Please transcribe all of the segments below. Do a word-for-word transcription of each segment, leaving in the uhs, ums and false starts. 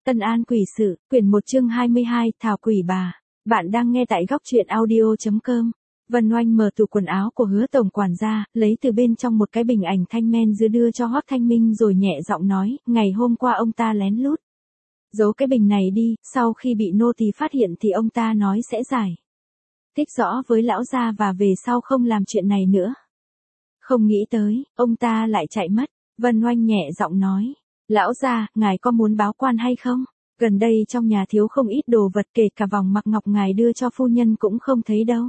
Tân An quỷ sự, quyển một chương hai mươi hai, Thảo quỷ bà. Bạn đang nghe tại góc truyện audio chấm com. Vân Oanh mở tủ quần áo của Hứa tổng quản ra, lấy từ bên trong một cái bình ảnh thanh men dứa đưa cho Hoắc Thanh Minh rồi nhẹ giọng nói, ngày hôm qua ông ta lén lút giấu cái bình này đi, sau khi bị nô tỳ phát hiện thì ông ta nói sẽ giải thích rõ với lão gia và về sau không làm chuyện này nữa. Không nghĩ tới, ông ta lại chạy mất. Vân Oanh nhẹ giọng nói, lão gia, ngài có muốn báo quan hay không? Gần đây trong nhà thiếu không ít đồ vật, kể cả vòng mặc ngọc ngài đưa cho phu nhân cũng không thấy đâu.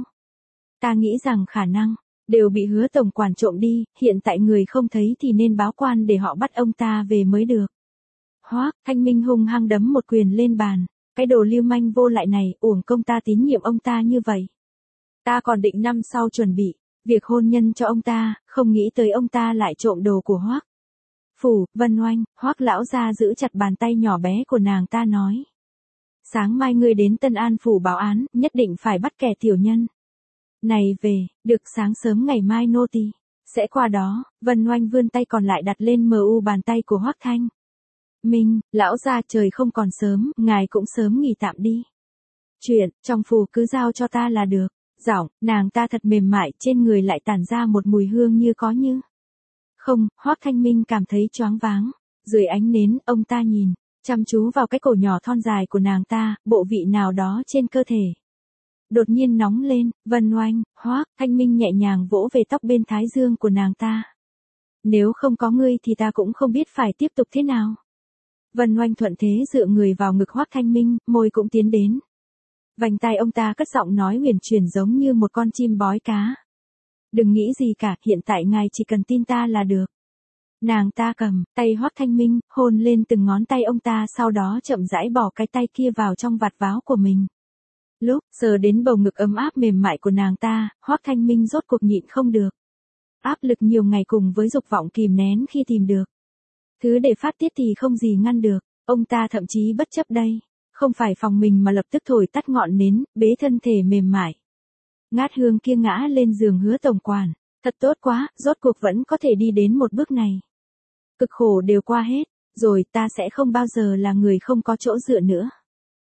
Ta nghĩ rằng khả năng đều bị Hứa tổng quản trộm đi, hiện tại người không thấy thì nên báo quan để họ bắt ông ta về mới được. Hoắc Thanh Minh hung hăng đấm một quyền lên bàn, cái đồ lưu manh vô lại này, uổng công ta tín nhiệm ông ta như vậy. Ta còn định năm sau chuẩn bị việc hôn nhân cho ông ta, không nghĩ tới ông ta lại trộm đồ của Hoắc phủ. Vân Oanh, Hoắc lão gia giữ chặt bàn tay nhỏ bé của nàng ta nói, sáng mai ngươi đến Tân An phủ báo án, nhất định phải bắt kẻ tiểu nhân này về, được sáng sớm ngày mai nô tỳ sẽ qua đó. Vân Oanh vươn tay còn lại đặt lên mờ u bàn tay của Hoắc Thanh Minh, lão gia trời không còn sớm, ngài cũng sớm nghỉ tạm đi. Chuyện trong phủ cứ giao cho ta là được. Giọng nàng ta thật mềm mại, trên người lại tản ra một mùi hương như có như không. Hoắc Thanh Minh cảm thấy choáng váng. Dưới ánh nến, ông ta nhìn chăm chú vào cái cổ nhỏ thon dài của nàng ta, bộ vị nào đó trên cơ thể đột nhiên nóng lên. Vân Oanh, Hoắc Thanh Minh nhẹ nhàng vỗ về tóc bên thái dương của nàng ta. Nếu không có ngươi thì ta cũng không biết phải tiếp tục thế nào. Vân Oanh thuận thế dựa người vào ngực Hoắc Thanh Minh, môi cũng tiến đến vành tai ông ta, cất giọng nói huyền chuyển giống như một con chim bói cá. Đừng nghĩ gì cả, hiện tại ngài chỉ cần tin ta là được. Nàng ta cầm tay Hoắc Thanh Minh, hôn lên từng ngón tay ông ta, sau đó chậm rãi bỏ cái tay kia vào trong vạt váo của mình. Lúc sờ đến bầu ngực ấm áp mềm mại của nàng ta, Hoắc Thanh Minh rốt cuộc nhịn không được. Áp lực nhiều ngày cùng với dục vọng kìm nén khi tìm được thứ để phát tiết thì không gì ngăn được. Ông ta thậm chí bất chấp đây không phải phòng mình mà lập tức thổi tắt ngọn nến, bế thân thể mềm mại ngát hương kia ngã lên giường Hứa tổng quản. Thật tốt quá, rốt cuộc vẫn có thể đi đến một bước này. Cực khổ đều qua hết rồi, ta sẽ không bao giờ là người không có chỗ dựa nữa.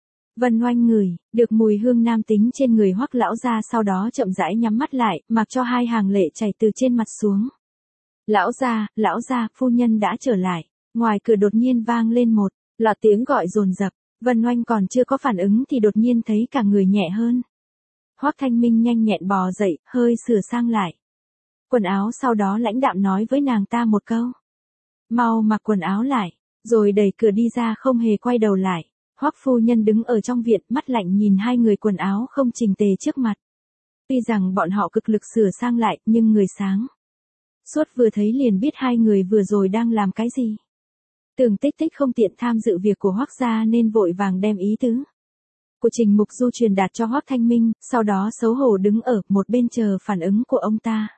Vân Oanh ngửi được mùi hương nam tính trên người Hoắc lão gia, sau đó chậm rãi nhắm mắt lại, mặc cho hai hàng lệ chảy từ trên mặt xuống. Lão gia, lão gia, phu nhân đã trở lại. Ngoài cửa đột nhiên vang lên một loạt tiếng gọi dồn dập. Vân Oanh còn chưa có phản ứng thì đột nhiên thấy cả người nhẹ hơn. Hoắc Thanh Minh nhanh nhẹn bò dậy, hơi sửa sang lại quần áo, sau đó lãnh đạm nói với nàng ta một câu. Mau mặc quần áo lại, rồi đẩy cửa đi ra, không hề quay đầu lại. Hoắc phu nhân đứng ở trong viện, mắt lạnh nhìn hai người quần áo không chỉnh tề trước mặt. Tuy rằng bọn họ cực lực sửa sang lại, nhưng người sáng suốt vừa thấy liền biết hai người vừa rồi đang làm cái gì. Tưởng Tích Tích không tiện tham dự việc của Hoắc gia nên vội vàng đem ý tứ của Trình Mục Du truyền đạt cho Hoắc Thanh Minh, sau đó xấu hổ đứng ở một bên chờ phản ứng của ông ta.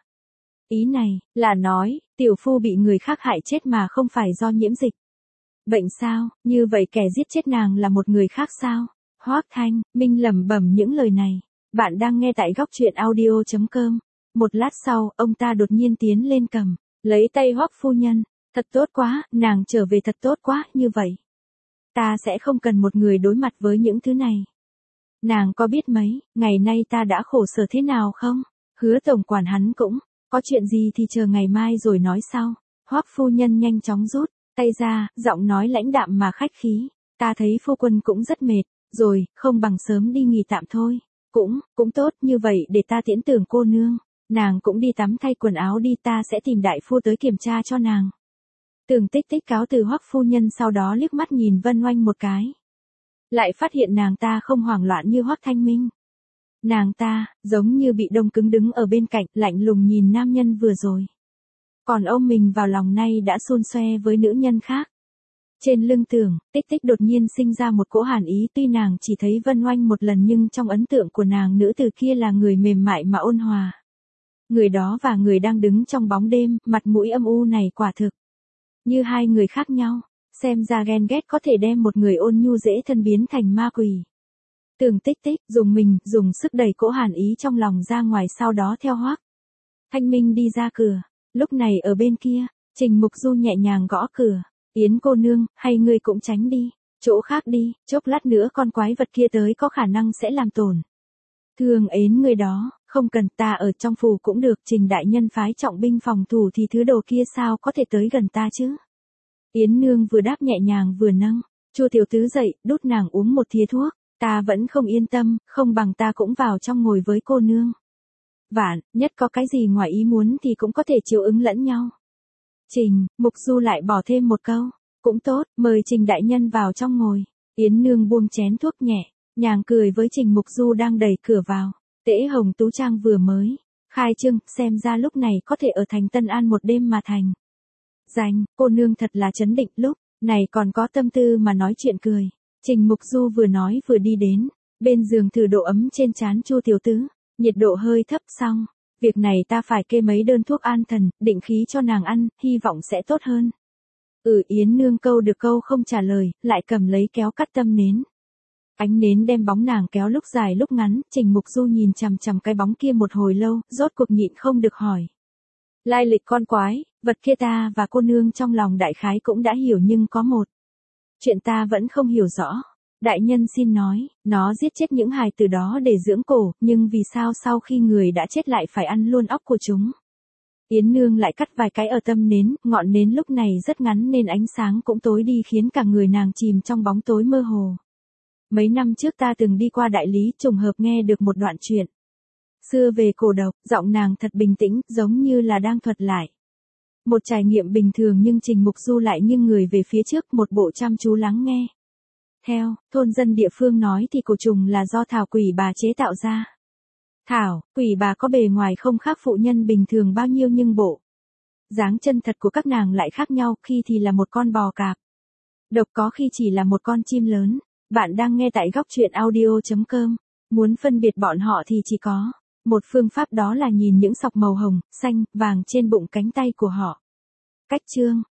Ý này là nói, tiểu phu bị người khác hại chết mà không phải do nhiễm dịch bệnh sao? Như vậy kẻ giết chết nàng là một người khác sao? Hoắc Thanh Minh lẩm bẩm những lời này. Bạn đang nghe tại góc truyện audio chấm com. Một lát sau, ông ta đột nhiên tiến lên cầm lấy tay Hoắc phu nhân. Thật tốt quá, nàng trở về thật tốt quá, như vậy ta sẽ không cần một người đối mặt với những thứ này. Nàng có biết mấy ngày nay ta đã khổ sở thế nào không? Hứa tổng quản hắn cũng có chuyện gì thì chờ ngày mai rồi nói sau. Hoắc phu nhân nhanh chóng rút tay ra, giọng nói lãnh đạm mà khách khí. Ta thấy phu quân cũng rất mệt rồi, không bằng sớm đi nghỉ tạm thôi. Cũng, cũng tốt, như vậy để ta tiễn Tưởng cô nương. Nàng cũng đi tắm thay quần áo đi, ta sẽ tìm đại phu tới kiểm tra cho nàng. Tưởng Tích Tích cáo từ Hoắc phu nhân, sau đó liếc mắt nhìn Vân Oanh một cái. Lại phát hiện nàng ta không hoảng loạn như Hoắc Thanh Minh. Nàng ta, giống như bị đông cứng đứng ở bên cạnh, lạnh lùng nhìn nam nhân vừa rồi còn ôm mình vào lòng, nay đã xôn xoe với nữ nhân khác. Trên lưng Tưởng Tích Tích đột nhiên sinh ra một cỗ hàn ý, tuy nàng chỉ thấy Vân Oanh một lần nhưng trong ấn tượng của nàng, nữ tử kia là người mềm mại mà ôn hòa. Người đó và người đang đứng trong bóng đêm, mặt mũi âm u này quả thực như hai người khác nhau. Xem ra ghen ghét có thể đem một người ôn nhu dễ thân biến thành ma quỷ. Tưởng Tích Tích dùng mình, dùng sức đẩy cỗ hàn ý trong lòng ra ngoài, sau đó theo Hoắc Thanh Minh đi ra cửa. Lúc này ở bên kia, Trình Mục Du nhẹ nhàng gõ cửa. Yến cô nương, hay ngươi cũng tránh đi. Chỗ khác đi, chốc lát nữa con quái vật kia tới có khả năng sẽ làm tổn thương ến người đó, không cần, ta ở trong phủ cũng được, Trình đại nhân phái trọng binh phòng thủ thì thứ đồ kia sao có thể tới gần ta chứ. Yến Nương vừa đáp nhẹ nhàng vừa nâng Chu tiểu tứ dậy, đút nàng uống một thìa thuốc, ta vẫn không yên tâm, không bằng ta cũng vào trong ngồi với cô nương. Vạn, nhất có cái gì ngoài ý muốn thì cũng có thể chiều ứng lẫn nhau. Trình, Mục Du lại bỏ thêm một câu, cũng tốt, mời Trình đại nhân vào trong ngồi. Yến Nương buông chén thuốc nhẹ, nhàng cười với Trình Mục Du đang đẩy cửa vào. Tễ Hồng Tú Trang vừa mới khai trương, xem ra lúc này có thể ở thành Tân An một đêm mà thành danh, cô nương thật là trấn định, lúc này còn có tâm tư mà nói chuyện cười. Trình Mục Du vừa nói vừa đi đến bên giường thử độ ấm trên trán Chu tiểu tứ, nhiệt độ hơi thấp, xong việc này ta phải kê mấy đơn thuốc an thần, định khí cho nàng ăn, hy vọng sẽ tốt hơn. Ừ. Yến Nương câu được câu không trả lời, lại cầm lấy kéo cắt tâm nến. Ánh nến đem bóng nàng kéo lúc dài lúc ngắn, Trình Mục Du nhìn chằm chằm cái bóng kia một hồi lâu, rốt cuộc nhịn không được hỏi. Lai lịch con quái vật kia ta và cô nương trong lòng đại khái cũng đã hiểu, nhưng có một chuyện ta vẫn không hiểu rõ. Đại nhân xin nói, nó giết chết những hài tử đó để dưỡng cổ, nhưng vì sao sau khi người đã chết lại phải ăn luôn óc của chúng? Yến Nương lại cắt vài cái ở tâm nến, ngọn nến lúc này rất ngắn nên ánh sáng cũng tối đi khiến cả người nàng chìm trong bóng tối mơ hồ. Mấy năm trước ta từng đi qua đại lý, trùng hợp nghe được một đoạn chuyện xưa về cổ độc, giọng nàng thật bình tĩnh, giống như là đang thuật lại một trải nghiệm bình thường, nhưng Trình Mục Du lại nghiêng người về phía trước, một bộ chăm chú lắng nghe. Theo thôn dân địa phương nói thì cổ trùng là do thảo quỷ bà chế tạo ra. Thảo quỷ bà có bề ngoài không khác phụ nhân bình thường bao nhiêu, nhưng bộ dáng chân thật của các nàng lại khác nhau, khi thì là một con bò cạp độc, có khi chỉ là một con chim lớn. Bạn đang nghe tại góc truyện audio chấm com. Muốn phân biệt bọn họ thì chỉ có một phương pháp, đó là nhìn những sọc màu hồng, xanh, vàng trên bụng cánh tay của họ. Cách chương